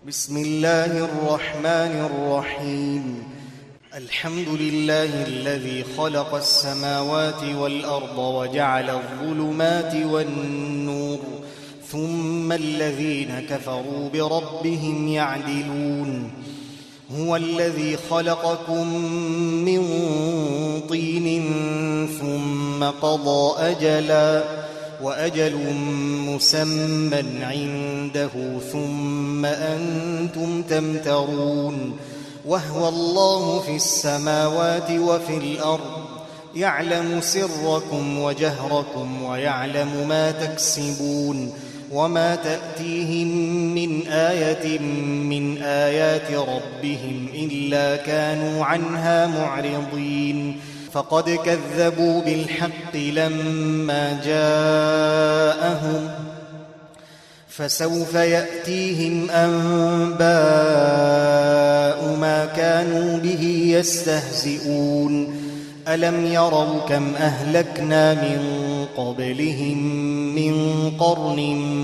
بسم الله الرحمن الرحيم. الحمد لله الذي خلق السماوات والأرض وجعل الظلمات والنور، ثم الذين كفروا بربهم يعدلون. هو الذي خلقكم من طين ثم قضى أجلا، وأجل مسمى عنده، ثم أنتم تمترون. وهو الله في السماوات وفي الأرض، يعلم سركم وجهركم ويعلم ما تكسبون. وما تأتيهم من آية من آيات ربهم إلا كانوا عنها معرضين. فقد كذبوا بالحق لما جاءهم، فسوف يأتيهم أنباء ما كانوا به يستهزئون. ألم يروا كم أهلكنا من قبلهم من قرن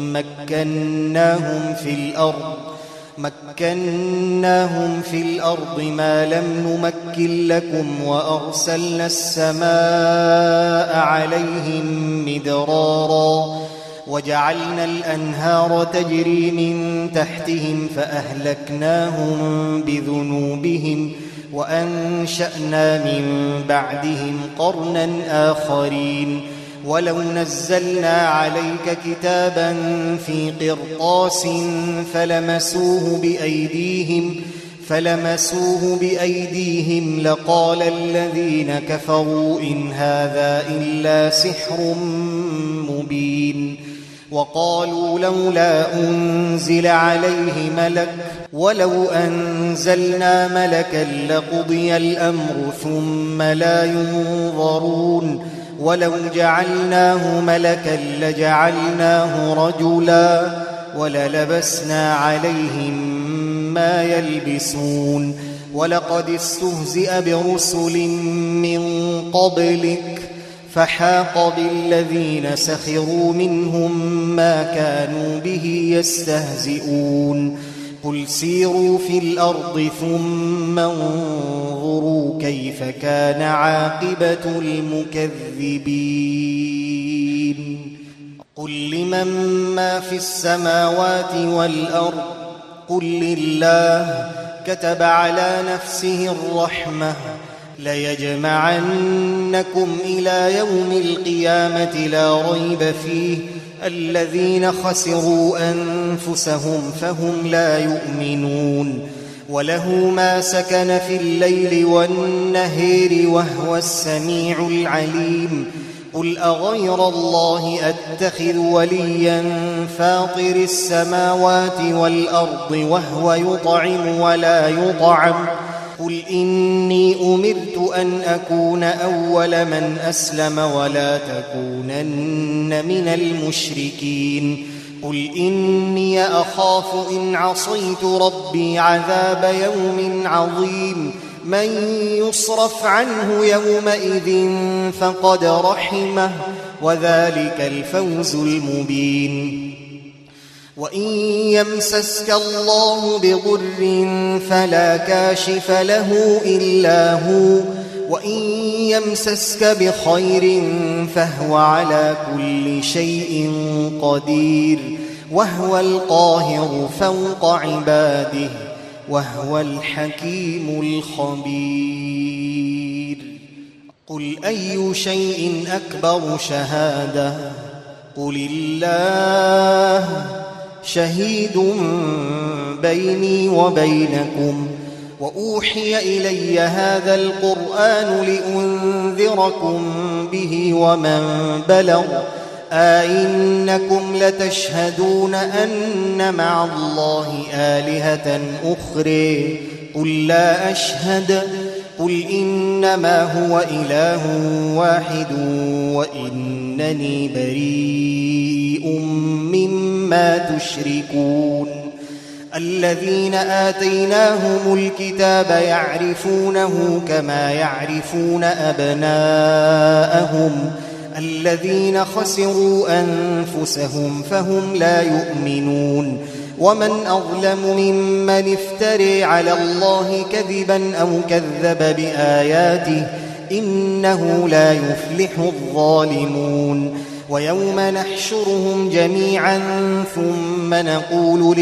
مكناهم في الأرض ما لم نمكن لكم، وأرسلنا السماء عليهم مدرارا، وجعلنا الأنهار تجري من تحتهم فأهلكناهم بذنوبهم، وأنشأنا من بعدهم قرنا آخرين. ولو نزلنا عليك كتابا في قرطاس فلمسوه بأيديهم لقال الذين كفروا إن هذا إلا سحر مبين. وقالوا لولا أنزل عليه ملك، ولو أنزلنا ملكا لقضي الأمر ثم لا ينظرون. ولو جعلناه ملكا لجعلناه رجلا، وللبسنا عليهم ما يلبسون. ولقد استهزئ برسل من قبلك، فحاق بالذين سخروا منهم ما كانوا به يستهزئون. قل سيروا في الأرض ثم انظروا كيف كان عاقبة المكذبين. قل لمن ما في السماوات والأرض، قل لله. كتب على نفسه الرحمة، ليجمعنكم إلى يوم القيامة لا ريب فيه. الذين خسروا أنفسهم فهم لا يؤمنون. وله ما سكن في الليل والنهار وهو السميع العليم. قل أغير الله أتخذ وليا فاطر السماوات والأرض وهو يطعم ولا يطعم. قل إني أمرت أن أكون أول من أسلم ولا تكونن من المشركين. قل إني أخاف إن عصيت ربي عذاب يوم عظيم. من يصرف عنه يومئذ فقد رحمه، وذلك الفوز المبين. وإن يمسسك الله بضر فلا كاشف له إلا هو، وإن يمسسك بخير فهو على كل شيء قدير. وهو القاهر فوق عباده، وهو الحكيم الخبير. قل أي شيء أكبر شهادة؟ قل الله شهيد بيني وبينكم. وأوحي إلي هذا القرآن لأنذركم به ومن بلغ. أئنكم لتشهدون أن مع الله آلهة أخرى؟ قل لا أشهد. قل إنما هو إله واحد وإنني بريء مما تشركون. الذين آتيناهم الكتاب يعرفونه كما يعرفون أبناءهم. الذين خسروا أنفسهم فهم لا يؤمنون. ومن أظلم ممن افتري على الله كذبا أو كذب بآياته إنه لا يفلح الظالمون ويوم نحشرهم جميعا ثم نقول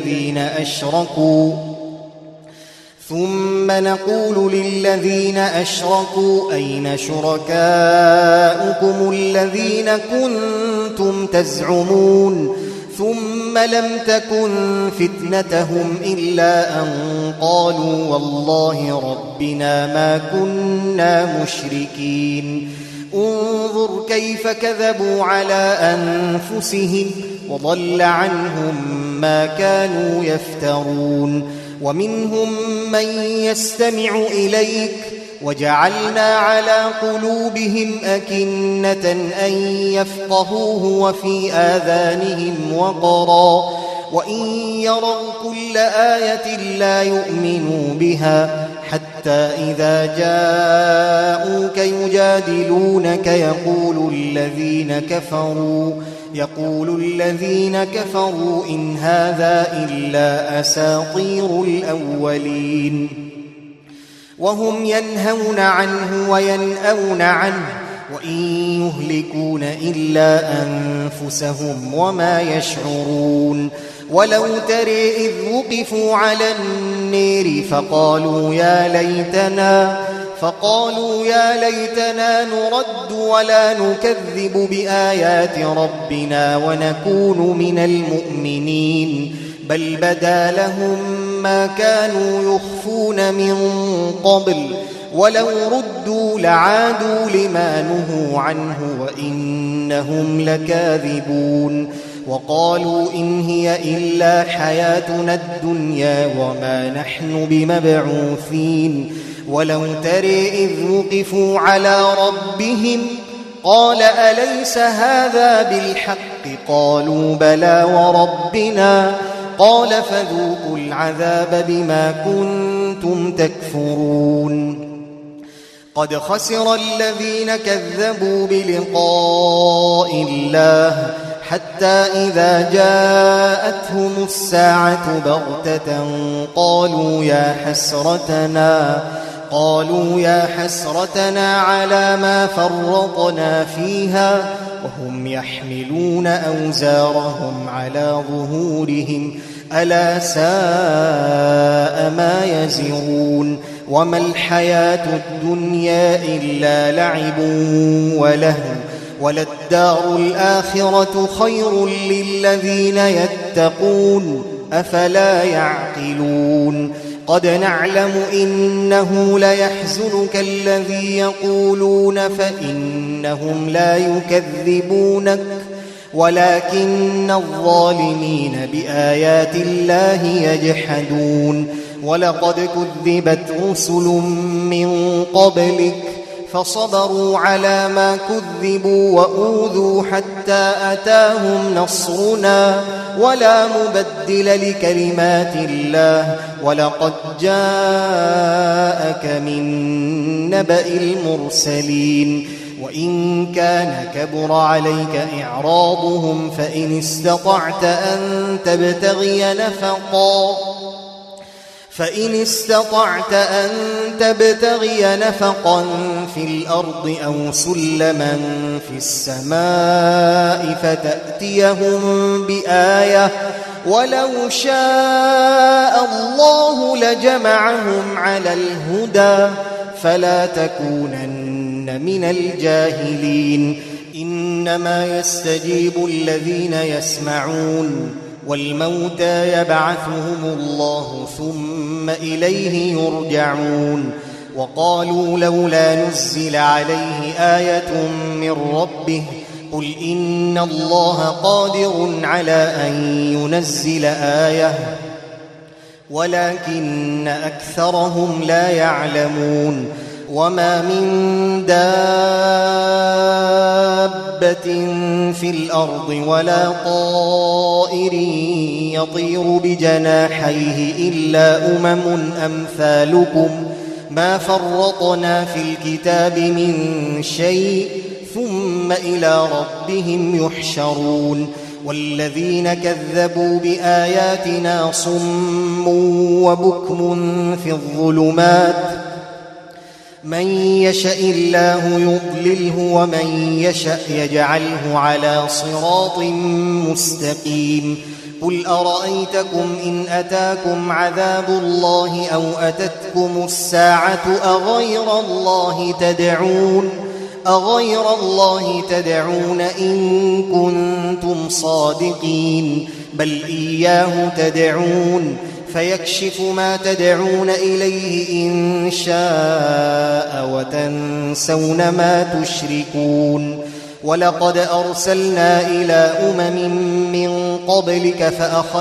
للذين أشركوا أين شركاؤكم الذين كنتم تزعمون ثم لم تكن فتنتهم إلا أن قالوا والله ربنا ما كنا مشركين انظر كيف كذبوا على أنفسهم وضل عنهم ما كانوا يفترون ومنهم من يستمع إليك وجعلنا على قلوبهم أكنة أن يفقهوه وفي آذانهم وقرا وإن يروا كل آية لا يؤمنوا بها حتى إذا جاءوك يجادلونك يقول الذين كفروا إن هذا إلا أساطير الأولين وهم ينهون عنه وينأون عنه وإن يهلكون إلا أنفسهم وما يشعرون ولو ترى إذ وقفوا على النار فقالوا يا ليتنا نرد ولا نكذب بآيات ربنا ونكون من المؤمنين بل بدا لهم ما كانوا يخفون من قبل ولو ردوا لعادوا لما نهوا عنه وإنهم لكاذبون وقالوا إن هي إلا حياتنا الدنيا وما نحن بمبعوثين ولو ترى إذ وقفوا على ربهم قال أليس هذا بالحق قالوا بلى وربنا قال فذوقوا العذاب بما كنتم تكفرون قد خسر الذين كذبوا بلقاء الله حتى إذا جاءتهم الساعة بغتة قالوا يا حسرتنا على ما فرطنا فيها وهم يحملون أوزارهم على ظهورهم ألا ساء ما يزرون وما الحياة الدنيا إلا لعب ولهو وللدار الآخرة خير للذين يتقون أفلا يعقلون قد نعلم إنه ليحزنك الذي يقولون فإنهم لا يكذبونك ولكن الظالمين بآيات الله يجحدون ولقد كذبت رسل من قبلك فصبروا على ما كذبوا وأوذوا حتى أتاهم نصرنا ولا مبدل لكلمات الله ولقد جاءك من نبأ المرسلين وإن كان كبر عليك إعراضهم فإن استطعت أن تبتغي نفقا في الأرض أو سلما في السماء فتأتيهم بآية ولو شاء الله لجمعهم على الهدى فلا تكونن من الجاهلين إنما يستجيب الذين يسمعون والموتى يبعثهم الله ثم إليه يرجعون وقالوا لولا نزل عليه آية من ربه قل إن الله قادر على أن ينزل آية ولكن أكثرهم لا يعلمون وما من دابة في الأرض ولا طائر يطير بجناحيه إلا أمثالكم ما فرطنا في الكتاب من شيء ثم إلى ربهم يحشرون والذين كذبوا بآياتنا صم وبكم في الظلمات من يشاء الله يضلله ومن يشاء يجعله على صراط مستقيم قل أرأيتكم إن أتاكم عذاب الله أو أتتكم الساعة أغير الله تدعون إن كنتم صادقين بل إياه تدعون فيكشف ما تدعون إليه إن شاء وتنسون ما تشركون ولقد أرسلنا إلى من قبلك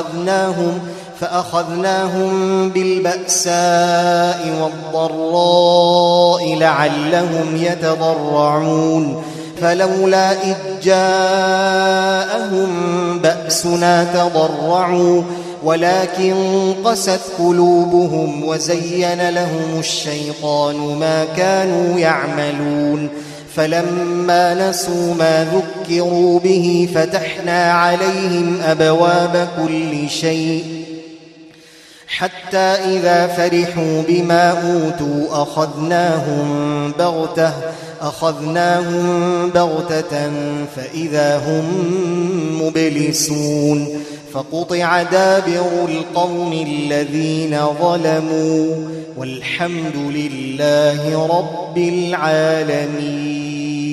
فأخذناهم بالبأساء والضراء لعلهم يتضرعون فلولا إذ جاءهم بأسنا تضرعوا ولكن قست قلوبهم وزين لهم الشيطان ما كانوا يعملون فلما نسوا ما ذكروا به فتحنا عليهم أبواب كل شيء حتى إذا فرحوا بما أوتوا أخذناهم بغتة فإذا هم مبلسون فقطع دابر القوم الذين ظلموا والحمد لله رب العالمين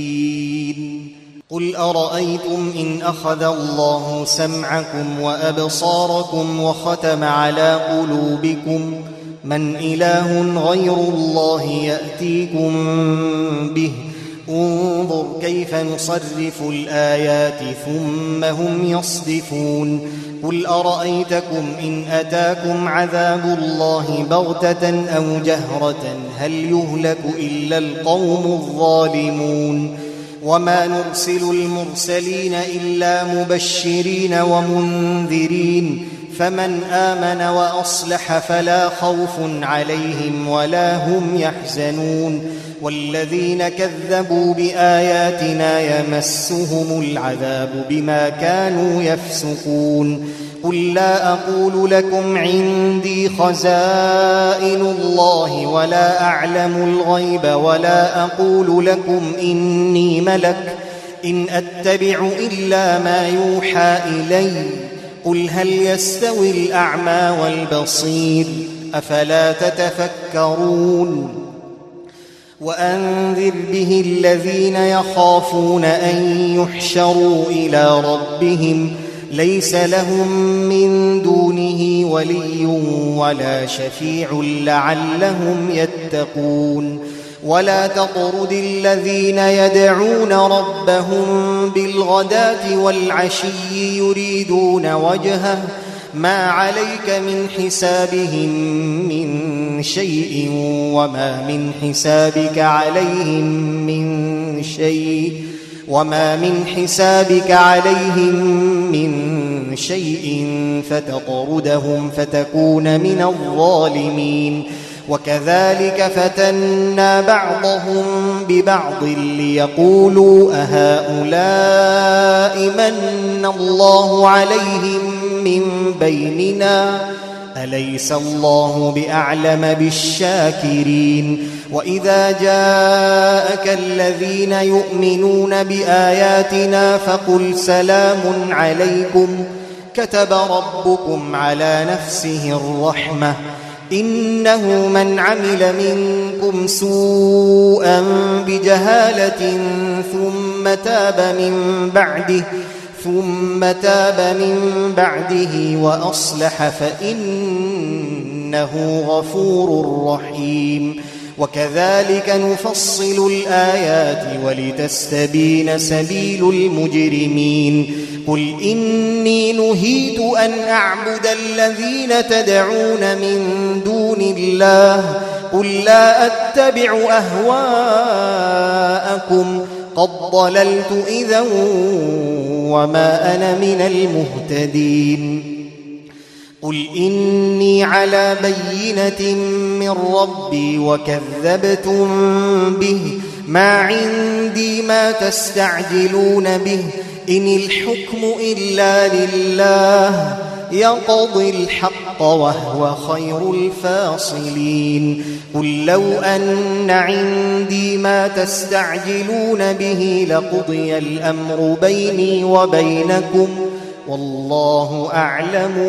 قل أرأيتم إن أخذ الله سمعكم وأبصاركم وختم على قلوبكم من إله غير الله يأتيكم به انظر كيف نصرف الآيات ثم هم يصدفون قل أرأيتكم إن أتاكم عذاب الله بغتة أو جهرة هل يهلك إلا القوم الظالمون وما نرسل المرسلين إلا مبشرين ومنذرين فمن آمن وأصلح فلا خوف عليهم ولا هم يحزنون والذين كذبوا بآياتنا يمسهم العذاب بما كانوا يفسقون قل لا أقول لكم عندي خزائن الله ولا أعلم الغيب ولا أقول لكم إني ملك إن أتبع إلا ما يوحى إلي قل هل يستوي الأعمى والبصير أفلا تتفكرون وأنذر به الذين يخافون أن يحشروا إلى ربهم ليس لهم من دونه ولي ولا شفيع لعلهم يتقون ولا تطرد الذين يدعون ربهم بالغداة والعشي يريدون وجهه ما عليك من حسابهم من شيء وما من حسابك عليهم من شيء فتطردهم فتكون من الظالمين وكذلك فتنا بعضهم ببعض ليقولوا أهؤلاء من الله عليهم من بيننا أليس الله بأعلم بالشاكرين وإذا جاءك الذين يؤمنون بآياتنا فقل سلام عليكم كتب ربكم على نفسه الرحمة إنه من عمل منكم سوءا بجهالة ثم تاب من بعده وأصلح فإنه غفور رحيم وكذلك نفصل الآيات ولتستبين سبيل المجرمين قل إني نهيت أن أعبد الذين تدعون من دون الله قل لا أتبع أهواءكم قد ضللت إذا وما أنا من المهتدين قل إني على بينة من ربي وكذبتم به ما عندي ما تستعجلون به إن الحكم إلا لله يقضي الحق وهو خير الفاصلين قل لو أن عندي ما تستعجلون به لقضي الأمر بيني وبينكم والله أعلم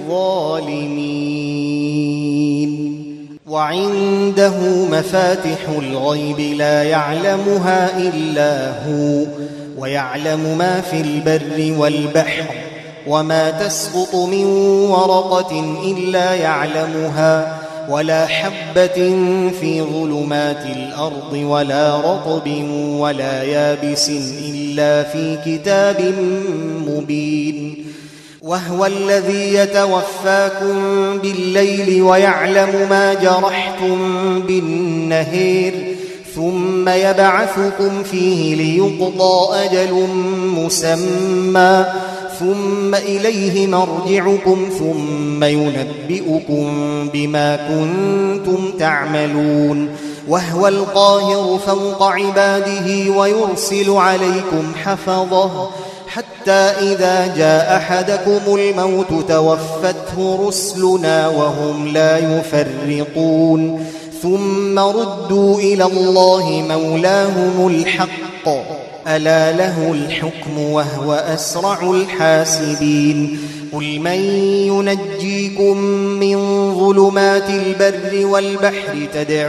بالظالمين وعنده مفاتح الغيب لا يعلمها إلا هو ويعلم ما في البر والبحر وما تسقط من ورقة إلا يعلمها ولا حبة في ظلمات الأرض ولا رطب ولا يابس إلا في كتاب مبين وهو الذي يتوفاكم بالليل ويعلم ما جرحتم بالنهار ثم يبعثكم فيه ليقضى أجل مسمى ثم إليه مرجعكم ثم ينبئكم بما كنتم تعملون وهو القاهر فوق عباده ويرسل عليكم حفظه حتى إذا جاء أحدكم الموت توفته رسلنا وهم لا يفرطون ثم ردوا إلى الله مولاهم الحق ألا له الحكم وهو أسرع الحاسبين قل من ينجيكم من ظلمات البر والبحر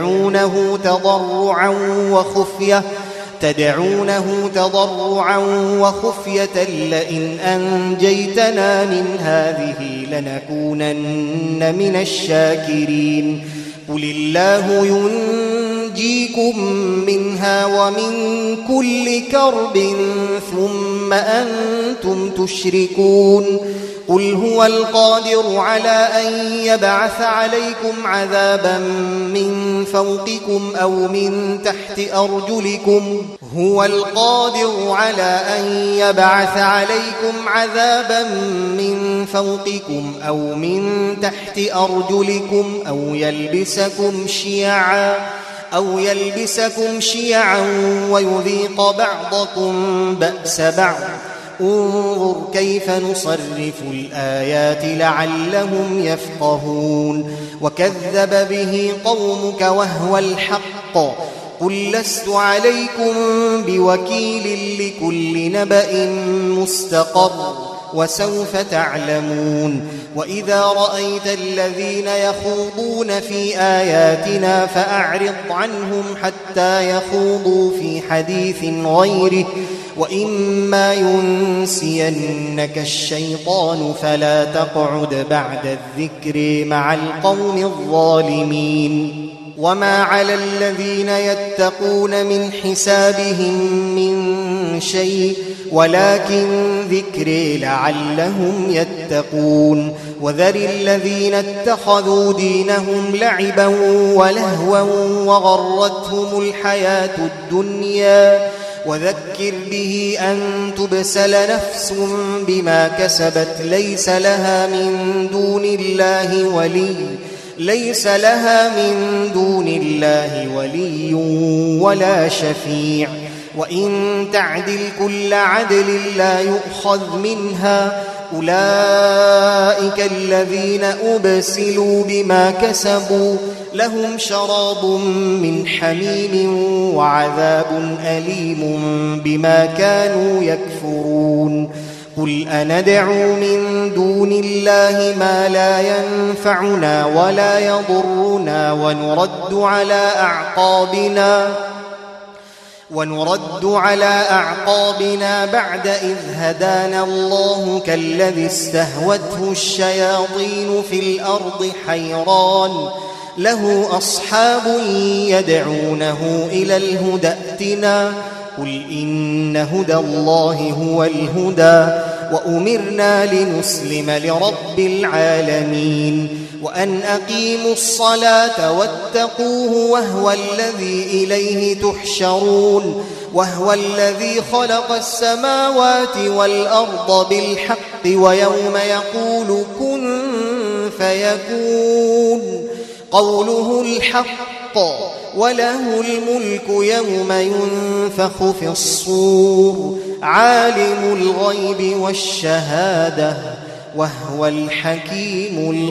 تدعونه تضرعا وخفية لئن أنجيتنا من هذه لنكونن من الشاكرين قل الله ينجيكم منها ومن كل كرب ثم أنتم تشركون قل هو القادر على أن يبعث عليكم عذابا من فوقكم أو من تحت أرجلكم أو يلبسكم شيعا ويذيق بعضكم بأس بعض انظر كيف نصرف الآيات لعلهم يفقهون وكذب به قومك وهو الحق قل لست عليكم بوكيل لكل نبأ مستقر وسوف تعلمون وإذا رأيت الذين يخوضون في آياتنا فأعرض عنهم حتى يخوضوا في حديث غيره وإما ينسينك الشيطان فلا تقعد بعد الذكر مع القوم الظالمين وما على الذين يتقون من حسابهم من شيء ولكن ذكري لعلهم يتقون وذر الذين اتخذوا دينهم لعبا ولهوا وغرتهم الحياة الدنيا وذكر به أن تبسل نفس بما كسبت ليس لها من دون الله ولي ولا شفيع وإن تعدل كل عدل لا يؤخذ منها أولئك الذين أبسلوا بما كسبوا لهم شراب من حميم وعذاب أليم بما كانوا يكفرون قل أندعو من دون الله ما لا ينفعنا ولا يضرنا ونرد على أعقابنا بعد إذ هدانا الله كالذي استهوته الشياطين في الأرض حيران له أصحاب يدعونه إلى الهدى ائتنا قل إن هدى الله هو الهدى وأمرنا لنسلم لرب العالمين وأن أقيموا الصلاة واتقوه وهو الذي إليه تحشرون وهو الذي خلق السماوات والأرض بالحق ويوم يقول كن فيكون قوله الحق وله الملك يوم ينفخ في الصور عالم الغيب والشهادة وهو الحكيم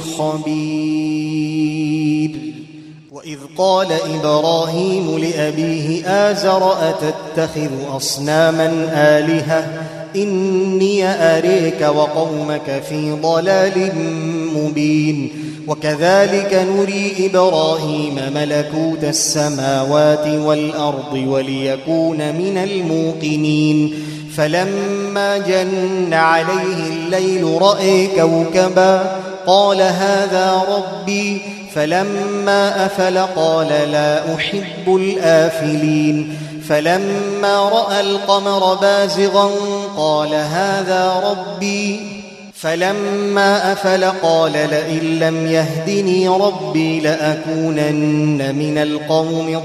الخبير. وإذ قال إبراهيم لأبيه آزر أتتخذ أصناما آلهة إني أريك وقومك في ضلال مبين. وكذلك نري إبراهيم ملكوت السماوات والأرض وليكون من الموقنين. فلما جن عليه الليل رأى كوكبا قال هذا ربي فلما أفل قال لا أحب الآفلين. فلما رأى القمر بازغا قال هذا ربي فلما أفل قال لئن لم يهدني ربي لأكونن من القوم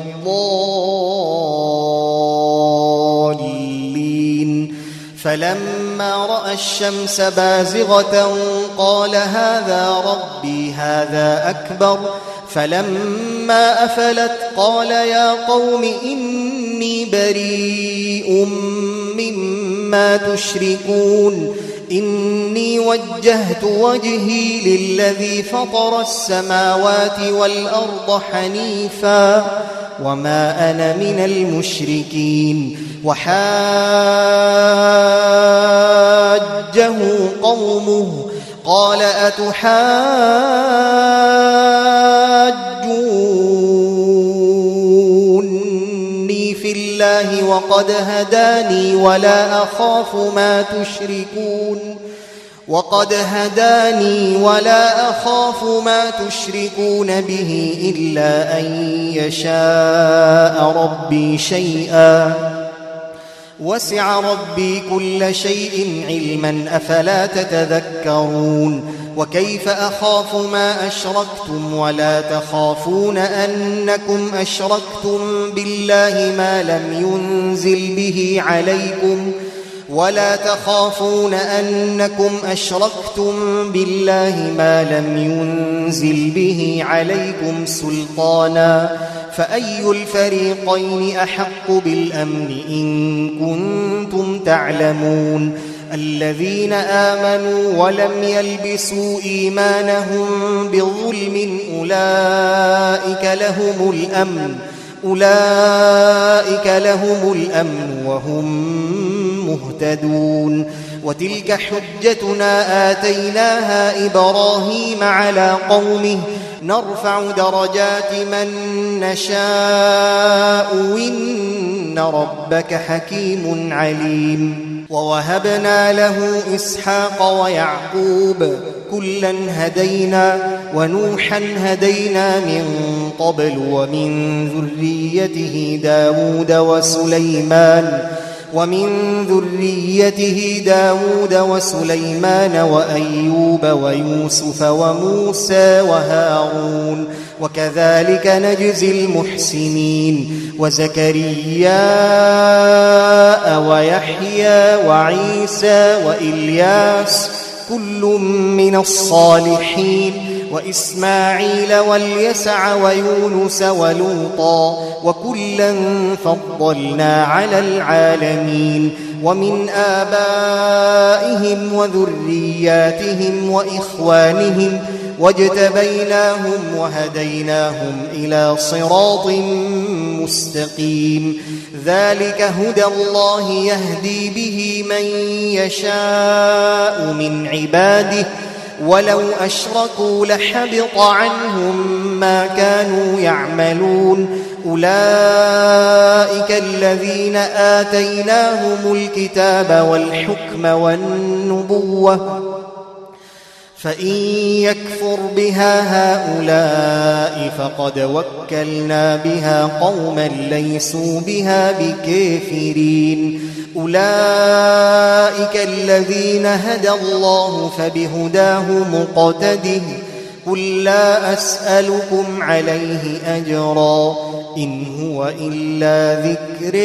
الضالين. فلما رأى الشمس بازغة قال هذا ربي هذا أكبر. فلما أفلت قال يا قوم إني بريء مما تشركون إني وجهت وجهي للذي فطر السماوات والأرض حنيفا وما أنا من المشركين. وحاجه قومه قال أتحاجوني في الله وقد هداني ولا أخاف ما تشركون به إلا أن يشاء ربي شيئا وسع ربي كل شيء علما أفلا تتذكرون. وكيف أخاف ما أشركتم ولا تخافون أنكم أشركتم بالله ما لم ينزل به عليكم سلطانا فأي الفريقين أحق بالأمن إن كنتم تعلمون. الذين آمنوا ولم يلبسوا إيمانهم بظلم أولئك لهم الأمن وهم مهتدون. وتلك حجتنا آتيناها إبراهيم على قومه نرفع درجات من نشاء إن ربك حكيم عليم. ووهبنا له إسحاق ويعقوب كلا هدينا ونوحا هدينا من قبل ومن ذريته داود وسليمان وأيوب ويوسف وموسى وهارون وكذلك نجزي المحسنين. وزكريا ويحيى وعيسى وإلياس كل من الصالحين وإسماعيل واليسع ويونس ولوطا وكلا فضلنا على العالمين. ومن آبائهم وذرياتهم وإخوانهم واجتبيناهم وهديناهم إلى صراط مستقيم. ذلك هدى الله يهدي به من يشاء من عباده ولو أشركوا لحبط عنهم ما كانوا يعملون. أولئك الذين آتيناهم الكتاب والحكم والنبوة فإن يكفر بها هؤلاء فقد وكلنا بها قوما ليسوا بها بكافرين. أولئك الذين هدى الله فبهداه مقتده قل لا أسألكم عليه أجرا إن هو إلا ذكر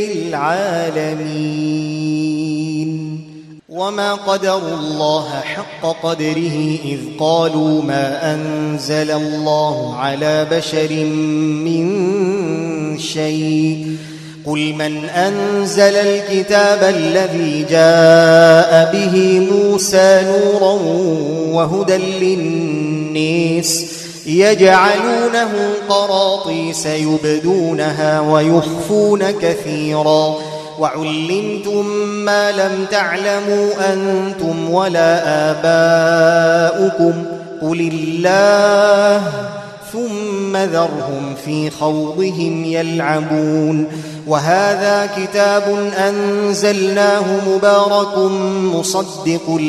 للعالمين. وما قدروا الله حق قدره إذ قالوا ما أنزل الله على بشر من شيء قل من أنزل الكتاب الذي جاء به موسى نورا وهدى للناس يجعلونه قراطيس يبدونها ويخفون كثيرا وعلمتم ما لم تعلموا أنتم ولا آباؤكم قل الله ثم ذرهم في خوضهم يلعبون وهذا كتاب أنزلناه مبارك مصدق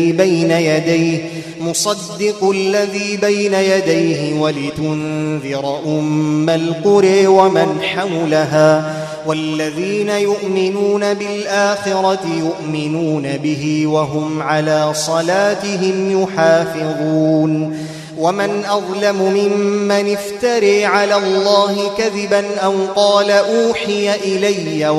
الذي بين يديه ولتنذر أم القرى ومن حولها والذين يؤمنون بالآخرة يؤمنون به وهم على صلاتهم يحافظون ومن أظلم ممن افتري على الله كذبا أو قال أوحي إلي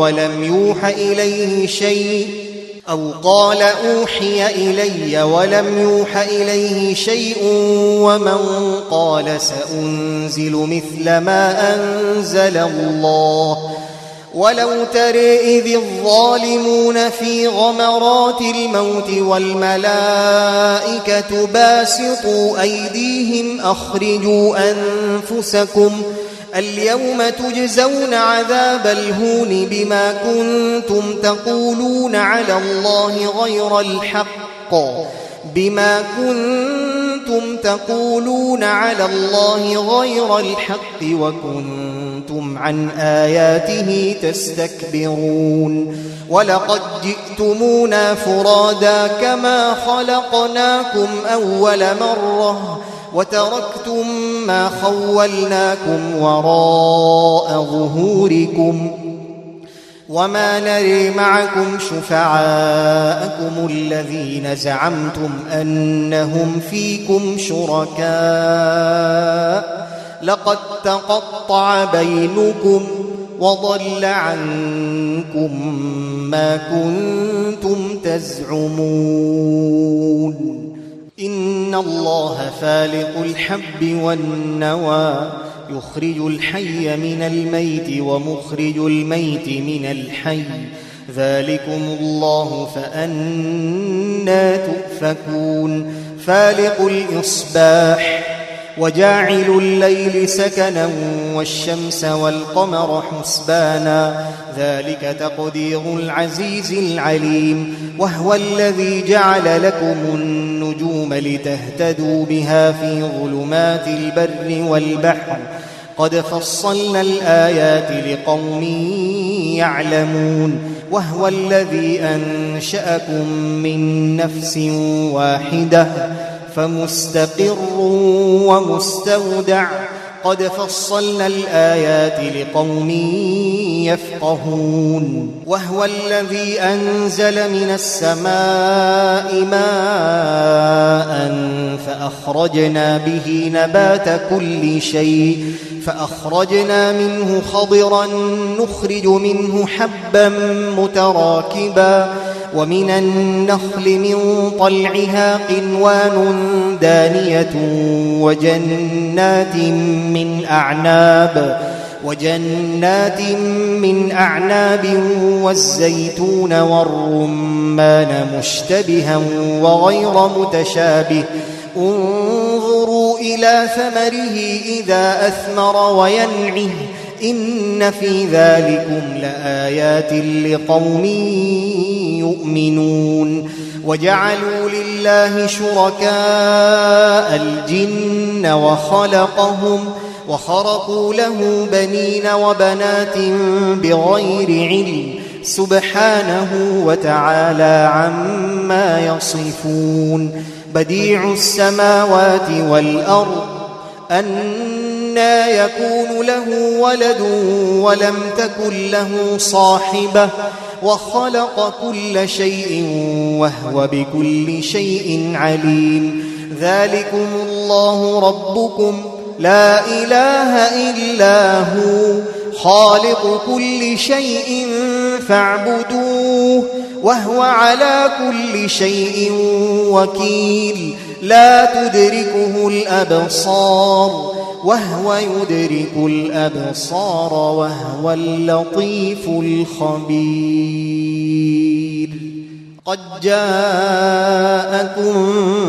ولم يوح إليه شيء ومن قال سأنزل مثل ما أنزل الله ولو ترى إذ الظالمون في غمرات الموت والملائكة باسطوا أيديهم أخرجوا أنفسكم اليوم تجزون عذاب الهون بما كنتم تقولون على الله غير الحق وكنتم عن آياته تستكبرون ولقد جئتمونا فرادا كما خلقناكم أول مرة وتركتم ما خولناكم وراء ظهوركم وما نري معكم شفعاءكم الذين زعمتم أنهم فيكم شركاء لقد تقطع بينكم وضل عنكم ما كنتم تزعمون إن الله فالق الحب والنوى يخرج الحي من الميت ومخرج الميت من الحي ذلكم الله فأنى تؤفكون فالق الإصباح وجاعل الليل سكنا والشمس والقمر حسبانا ذلك تقدير العزيز العليم وهو الذي جعل لكم النجوم لتهتدوا بها في ظلمات البر والبحر قد فصلنا الآيات لقوم يعلمون وهو الذي أنشأكم من نفس واحدة فمستقر ومستودع قد فصلنا الآيات لقوم يفقهون وهو الذي أنزل من السماء ماء فأخرجنا به نبات كل شيء فأخرجنا منه خضرا نخرج منه حبا متراكبا ومن النخل من طلعها قنوان دانية وجنات من أعناب والزيتون والرمان مشتبها وغير متشابه انظروا إلى ثمره إذا أثمر وينعه إن في ذلكم لآيات لقوم يؤمنون وجعلوا لله شركاء الجن وخرقوا له بنين وبنات بغير علم سبحانه وتعالى عما يصفون بديع السماوات والأرض أنى يكون له ولد ولم تكن له صاحبة وخلق كل شيء وهو بكل شيء عليم ذلكم الله ربكم لا إله إلا هو خالق كل شيء فاعبدوه وهو على كل شيء وكيل لا تدركه الأبصار وهو يدرك الأبصار وهو اللطيف الخبير. قد جاءكم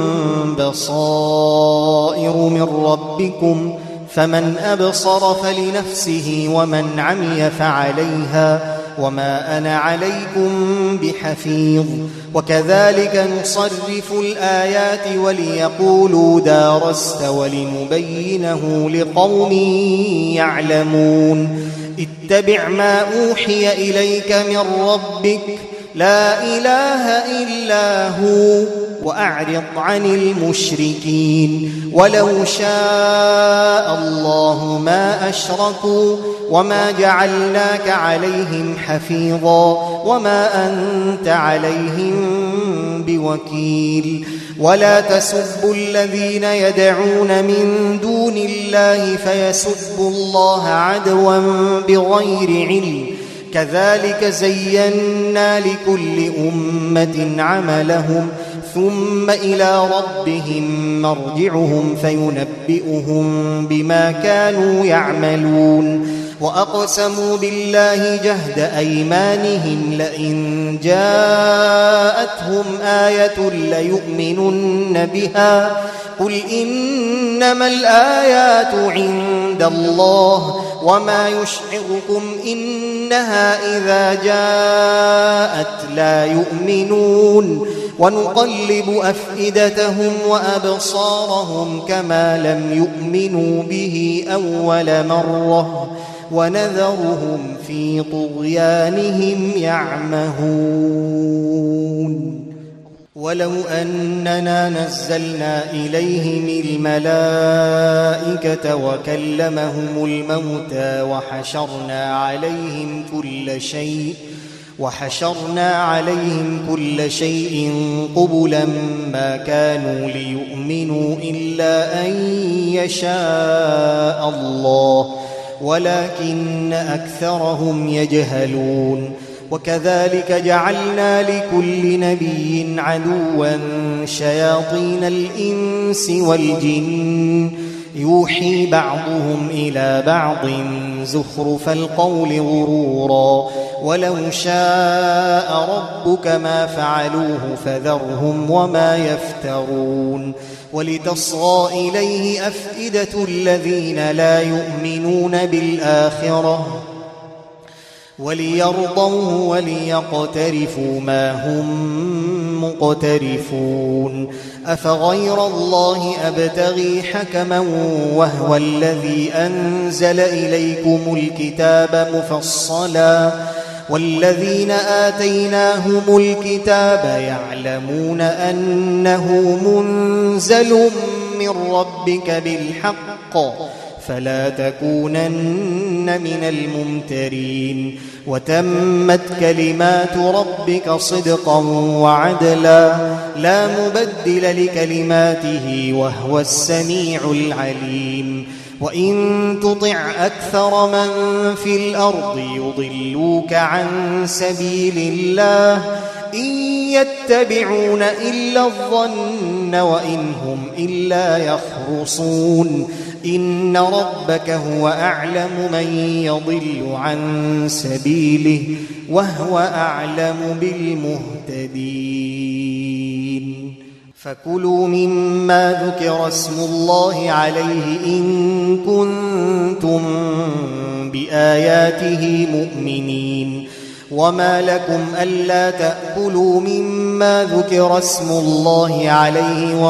بصائر من ربكم فمن أبصر فلنفسه ومن عمي فعليها وما أنا عليكم بحفيظ. وكذلك نصرف الآيات وليقولوا درست ولنبينه لقوم يعلمون. اتبع ما أوحي إليك من ربك لا إله إلا هو وأعرض عن المشركين. ولو شاء الله ما أشركوا وما جعلناك عليهم حفيظا وما أنت عليهم بوكيل. ولا تسبوا الذين يدعون من دون الله فيسبوا الله عدوا بغير علم كذلك زينا لكل أمة عملهم ثم إلى ربهم مرجعهم فينبئهم بما كانوا يعملون. وأقسموا بالله جهد أيمانهم لئن جاءتهم آية ليؤمنن بها قل إنما الآيات عند الله وما يشعركم إنها إذا جاءت لا يؤمنون. ونقلب أفئدتهم وأبصارهم كما لم يؤمنوا به أول مرة ونذرهم في طغيانهم يعمهون. ولو أننا نزلنا إليهم الملائكة وكلمهم الموتى وحشرنا عليهم كل شيء قبلا ما كانوا ليؤمنوا إلا أن يشاء الله ولكن أكثرهم يجهلون. وكذلك جعلنا لكل نبي عدوا شياطين الإنس والجن يوحي بعضهم إلى بعض زخرف القول غرورا ولو شاء ربك ما فعلوه فذرهم وما يفترون. ولتصغى إليه أفئدة الذين لا يؤمنون بالآخرة وليرضوه وليقترفوا ما هم مقترفون. أفغير الله أبتغي حكما وهو الذي أنزل إليكم الكتاب مفصلا والذين آتيناهم الكتاب يعلمون أنه منزل من ربك بالحق فلا تكونن من الممترين. وتمت كلمات ربك صدقا وعدلا لا مبدل لكلماته وهو السميع العليم. وإن تطع أكثر من في الأرض يضلوك عن سبيل الله إن يتبعون إلا الظن وإن هم إلا يخرصون. إن ربك هو أعلم من يضل عن سبيله وهو أعلم بالمهتدين. فكلوا مما ذكر اسم الله عليه إن كنتم بآياته مؤمنين. وما لكم ألا تأكلوا مما ذكر اسم الله عليه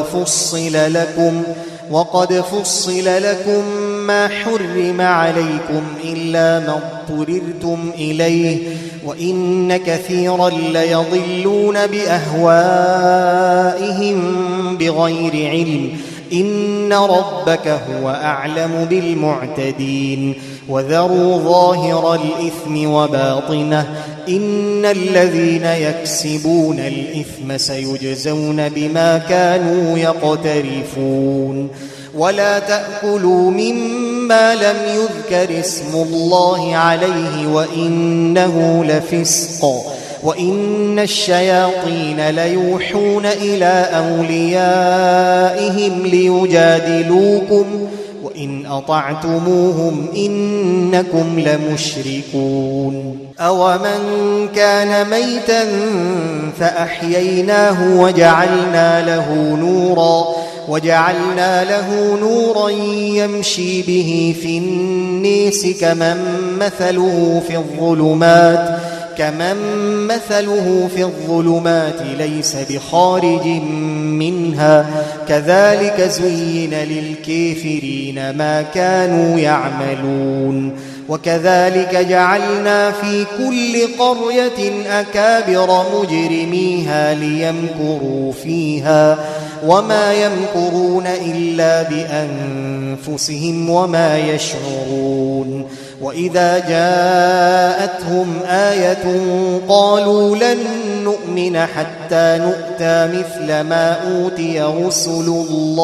وقد فصل لكم ما حرم عليكم إلا ما اضطررتم إليه وإن كثيرا ليضلون بأهوائهم بغير علم. إن ربك هو أعلم بالمعتدين. وذروا ظاهر الإثم وباطنه إن الذين يكسبون الإثم سيجزون بما كانوا يقترفون. ولا تأكلوا مما لم يذكر اسم الله عليه وإنه لفسق وإن الشياطين ليوحون إلى أوليائهم ليجادلوكم وإن أطعتموهم إنكم لمشركون أومن كان ميتا فأحييناه وجعلنا له نورا يمشي به في الناس كمن مثله في الظلمات ليس بخارج منها كذلك زين للكافرين ما كانوا يعملون وكذلك جعلنا في كل قرية أكابر مجرميها ليمكروا فيها وما يمكرون إلا بأنفسهم وما يشعرون وإذا جاءتهم آية قالوا لن نؤمن حتى نؤتى مثل ما أوتي رسل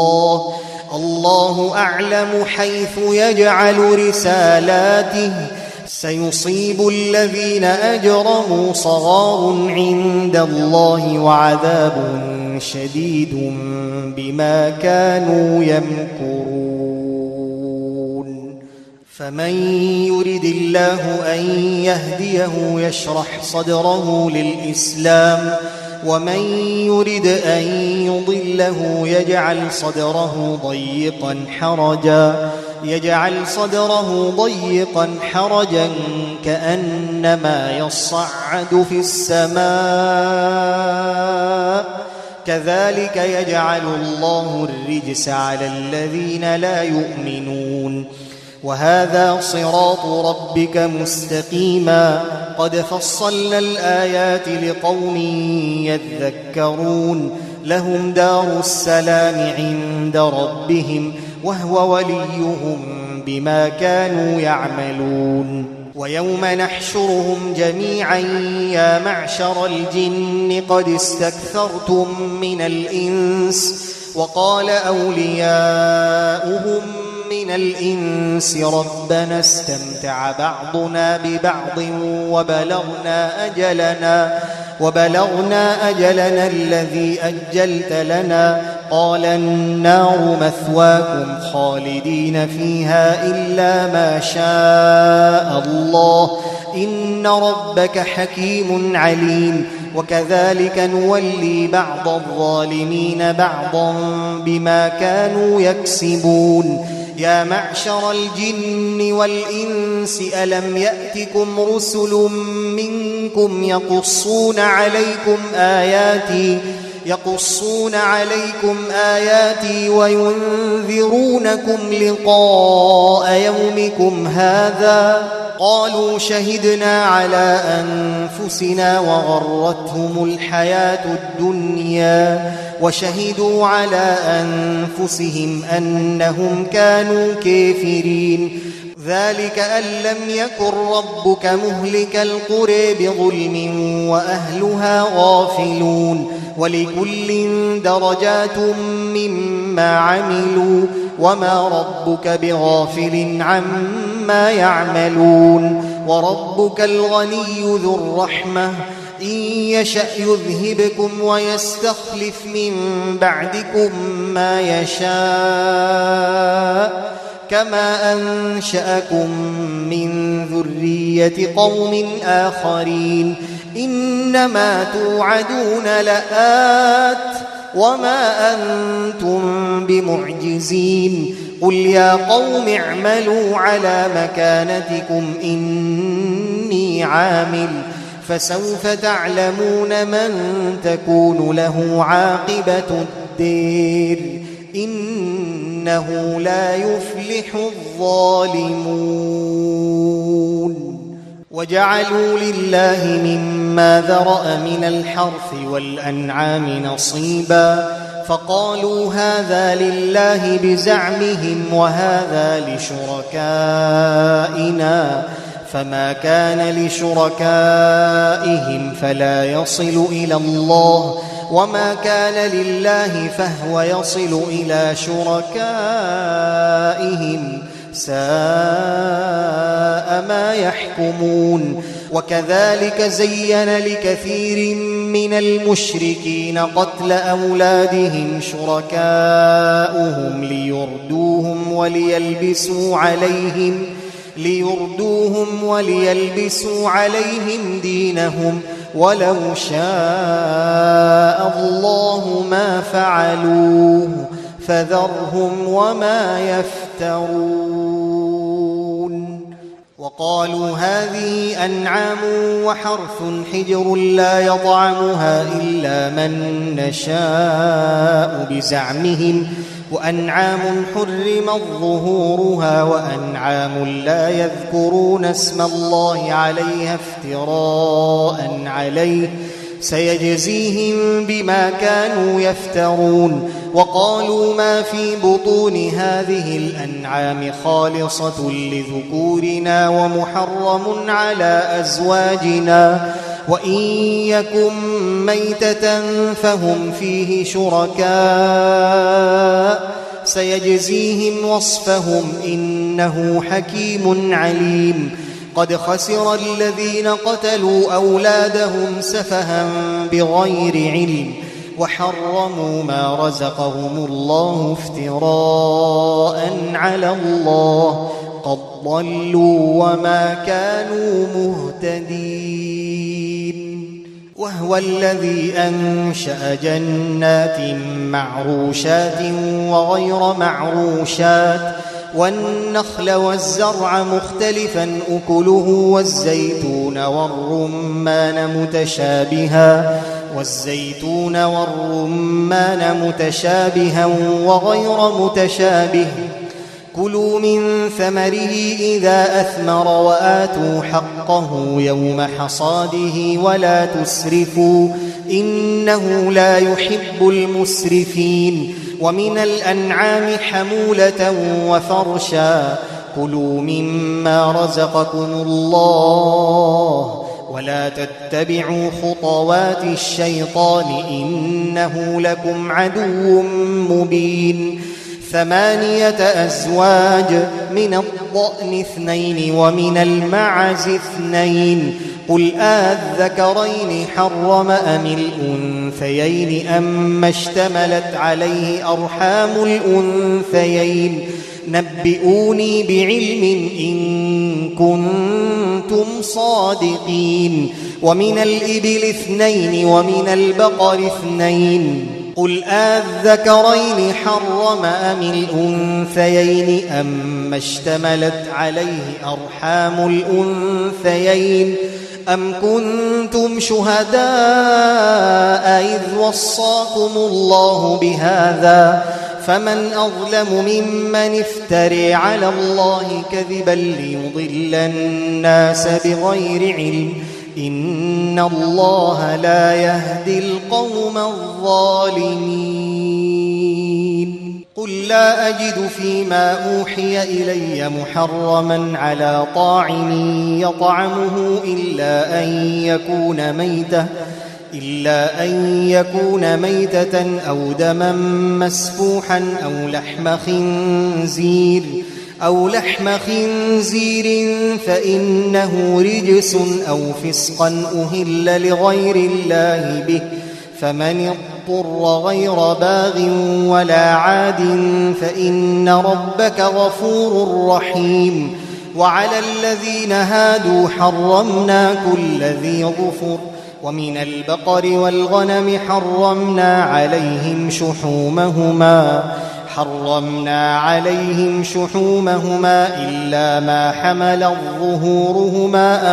الله أعلم حيث يجعل رسالاته سيصيب الذين أجرموا صغار عند الله وعذاب شديد بما كانوا يمكرون فمن يرد الله أن يهديه يشرح صدره للإسلام ومن يرد أن يضله يجعل صدره ضيقا حرجا كأنما يصعد في السماء كذلك يجعل الله الرجس على الذين لا يؤمنون وهذا صراط ربك مستقيما قد فصلنا الآيات لقوم يذكرون لهم دار السلام عند ربهم وهو وليهم بما كانوا يعملون ويوم نحشرهم جميعا يا معشر الجن قد استكثرتم من الإنس وقال أولياؤهم من الإنس ربنا استمتع بعضنا ببعض وبلغنا أجلنا الذي أجلت لنا قال النار مثواكم خالدين فيها إلا ما شاء الله إن ربك حكيم عليم وكذلك نولي بعض الظالمين بعضا بما كانوا يكسبون يا معشر الجن والإنس ألم يأتكم رسل منكم يقصون عليكم آياتي وينذرونكم لقاء يومكم هذا قالوا شهدنا على أنفسنا وغرتهم الحياة الدنيا وشهدوا على أنفسهم أنهم كانوا كافرين ذلك أن لم يكن ربك مهلك القرى بظلم وأهلها غافلون ولكل درجات مما عملوا وما ربك بغافل عما يعملون وربك الغني ذو الرحمة إن يشأ يذهبكم ويستخلف من بعدكم ما يشاء كما أنشأكم من ذرية قوم آخرين إنما توعدون لآت وما أنتم بمعجزين قل يا قوم اعملوا على مكانتكم إني عامل فسوف تعلمون من تكون له عاقبة الدير إنه لا يفلح الظالمون وجعلوا لله مما ذرأ من الحرث والأنعام نصيبا فقالوا هذا لله بزعمهم وهذا لشركائنا فما كان لشركائهم فلا يصل إلى الله وما كان لله فهو يصل إلى شركائهم ساء ما يحكمون وكذلك زين لكثير من المشركين قتل أولادهم شركاؤهم ليردوهم وليلبسوا عليهم دينهم ولو شاء الله ما فعلوه فذرهم وما يفترون. وقالوا هذه أنعام وحرث حجر لا يطعمها إلا من نشاء بزعمهم وأنعام حرمت ظهورها وأنعام لا يذكرون اسم الله عليها افتراء عليه سيجزيهم بما كانوا يفترون. وقالوا ما في بطون هذه الأنعام خالصة لذكورنا ومحرم على أزواجنا وإن يكن ميتة فهم فيه شركاء سيجزيهم وصفهم إنه حكيم عليم. قد خسر الذين قتلوا أولادهم سفها بغير علم وحرموا ما رزقهم الله افتراء على الله قد ضلوا وما كانوا مهتدين. وهو الذي أنشأ جنات معروشات وغير معروشات والنخل والزرع مختلفا أكله والزيتون والرمان متشابها وغير متشابه كلوا من ثمره إذا أثمر وآتوا حقه يوم حصاده ولا تسرفوا إنه لا يحب المسرفين. ومن الأنعام حمولة وفرشا كلوا مما رزقكم الله ولا تتبعوا خطوات الشيطان إنه لكم عدو مبين. 8 أزواج من الضأن 2 ومن المعز 2 قل آذكرين حرم أم الأنثيين أما اشتملت عليه أرحام الأنثيين نبئوني بعلم إن كنتم صادقين. ومن الإبل 2 ومن البقر 2 قل آذكرين حرم أم الأنثيين أما اشتملت عليه أرحام الأنثيين أم كنتم شهداء إذ وصاكم الله بهذا فمن أظلم ممن افتري على الله كذبا ليضل الناس بغير علم إن الله لا يهدي القوم الظالمين. قل لا أجد فيما أوحي إلي محرما على طاعم يطعمه إلا أن يكون ميتة أو دما مسفوحا أو لحم خنزير فإنه رجس أو فسقا أهل لغير الله به فمن اضطر غير باغ ولا عاد فإن ربك غفور رحيم. وعلى الذين هادوا حرمنا كل ذي ظفر ومن البقر والغنم حرمنا عليهم شحومهما إلا ما حملت ظهورهما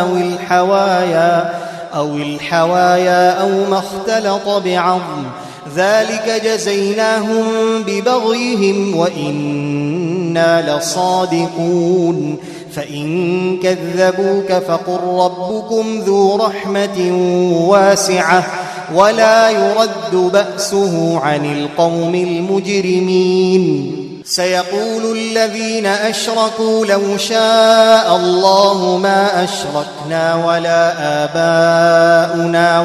أو الحوايا أو ما اختلط بعظم ذلك جزيناهم ببغيهم وإنا لصادقون. فإن كذبوك فقل ربكم ذو رحمة واسعة ولا يرد بأسه عن القوم المجرمين. سيقول الذين أشركوا لو شاء الله ما أشركنا ولا آباؤنا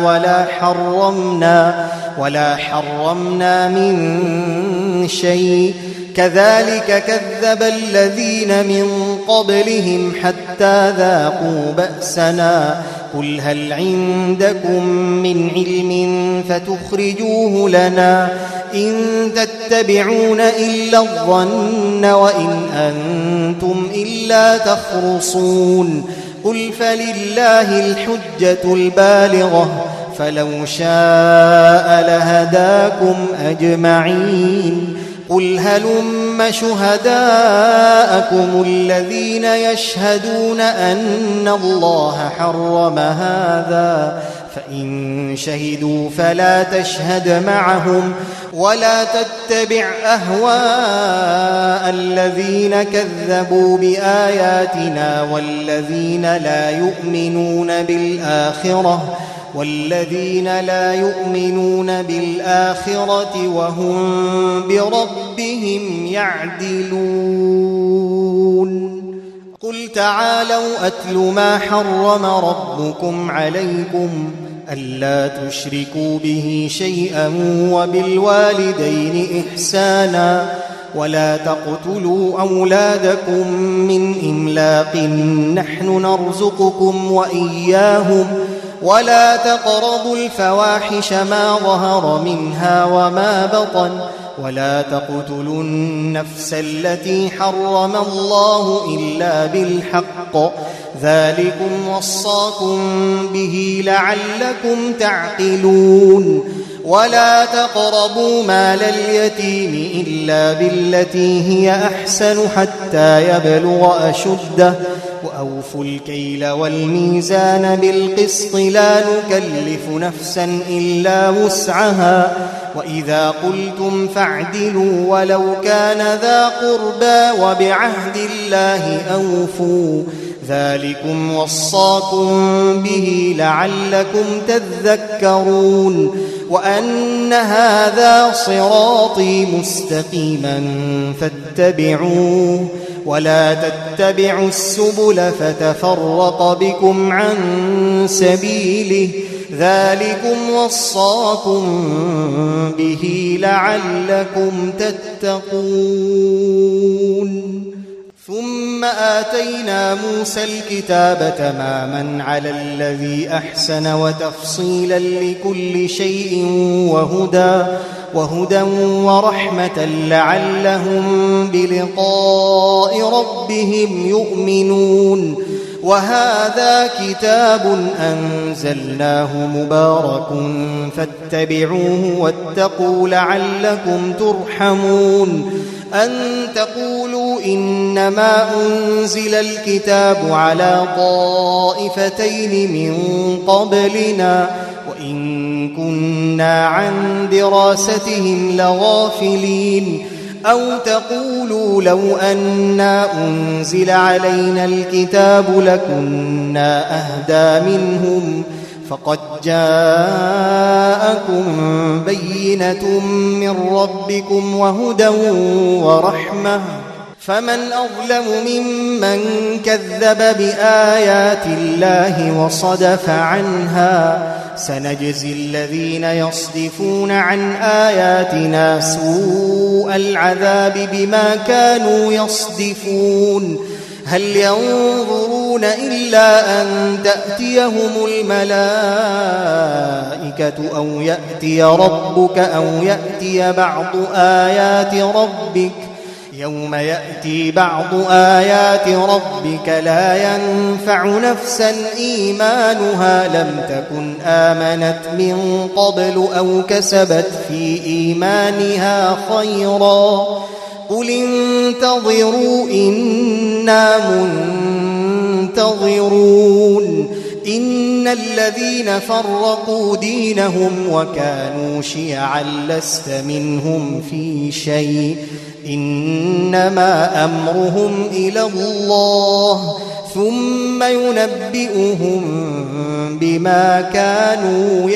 ولا حرمنا من شيء كذلك كذب الذين من قبلهم حتى ذاقوا بأسنا قل هل عندكم من علم فتخرجوه لنا إن تتبعون إلا الظن وإن أنتم إلا تخرصون قل فلله الحجة البالغة فلو شاء لهداكم أجمعين قل هلم شهداءكم الذين يشهدون أن الله حرم هذا فإن شهدوا فلا تشهد معهم ولا تتبع أهواء الذين كذبوا بآياتنا والذين لا يؤمنون بالآخرة وهم بربهم يعدلون قل تعالوا أتل ما حرم ربكم عليكم ألا تشركوا به شيئا وبالوالدين إحسانا ولا تقتلوا أولادكم من إملاق نحن نرزقكم وإياهم ولا تقربوا الفواحش ما ظهر منها وما بطن ولا تقتلوا النفس التي حرم الله إلا بالحق ذلكم وصاكم به لعلكم تعقلون ولا تقربوا مال اليتيم إلا بالتي هي أحسن حتى يبلغ أشده وأوفوا الكيل والميزان بالقسط لا نكلف نفسا إلا وسعها وإذا قلتم فاعدلوا ولو كان ذا قربى وبعهد الله أوفوا ذلكم وصاكم به لعلكم تذكرون وأن هذا صراطي مستقيما فاتبعوه ولا تتبعوا السبل فتفرق بكم عن سبيله ذلكم وصاكم به لعلكم تتقون ثم آتينا موسى الكتاب تماما على الذي أحسن وتفصيلا لكل شيء وهدى ورحمة لعلهم بلقاء ربهم يؤمنون وهذا كتاب أنزلناه مبارك فاتبعوه واتقوا لعلكم ترحمون أن تقولوا إنما أنزل الكتاب على طائفتين من قبلنا وإن كنا عن دراستهم لغافلين أو تقولوا لو أنا أنزل علينا الكتاب لكنا أهدى منهم فقد جاءكم بينة من ربكم وهدى ورحمة فمن أظلم ممن كذب بآيات الله وصدف عنها سنجزي الذين يصدفون عن آياتنا سوء العذاب بما كانوا يصدفون هل ينظرون إلا أن تأتيهم الملائكة أو يأتي ربك أو يأتي بعض آيات ربك يوم يأتي بعض آيات ربك لا ينفع نفسا إيمانها لم تكن آمنت من قبل أو كسبت في إيمانها خيرا قل انتظروا إنا منتظرون إن الذين فرقوا دينهم وكانوا شيعا لست منهم في شيء إنما أمرهم إلى الله ثم ينبئهم بما كانوا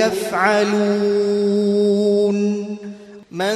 يفعلون من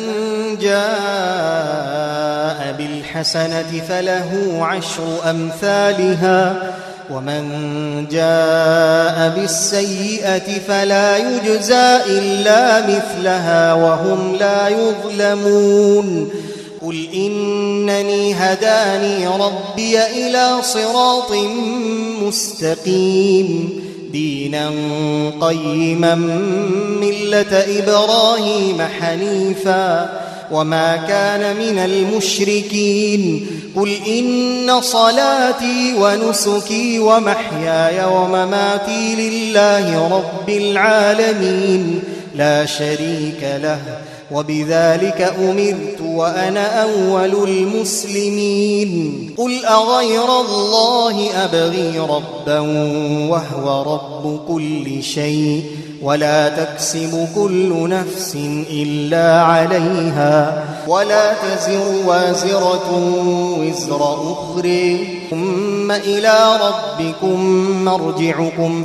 جاء بالحسنة فله 10 أمثالها ومن جاء بالسيئة فلا يجزى إلا مثلها وهم لا يظلمون قل إنني هداني ربي إلى صراط مستقيم دينا قيما ملة إبراهيم حنيفا وما كان من المشركين قل إن صلاتي ونسكي ومحياي ومماتي لله رب العالمين لا شريك له وبذلك أمرت وأنا أول المسلمين قل أغير الله أبغي ربا وهو رب كل شيء ولا تكسب كل نفس إلا عليها ولا تزر وازرة وزر أخرى ثم إلى ربكم مرجعكم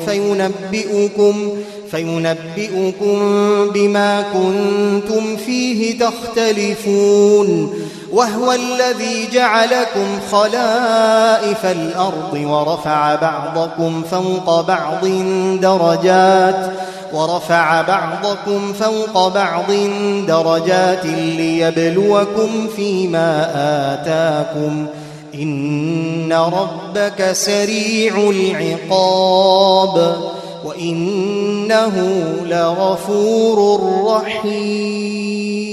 فينبئكم بما كنتم فيه تختلفون وهو الذي جعلكم خلائف الأرض ورفع بعضكم فوق بعض درجات ليبلوكم فيما آتاكم إن ربك سريع العقاب وإنه لغفور رحيم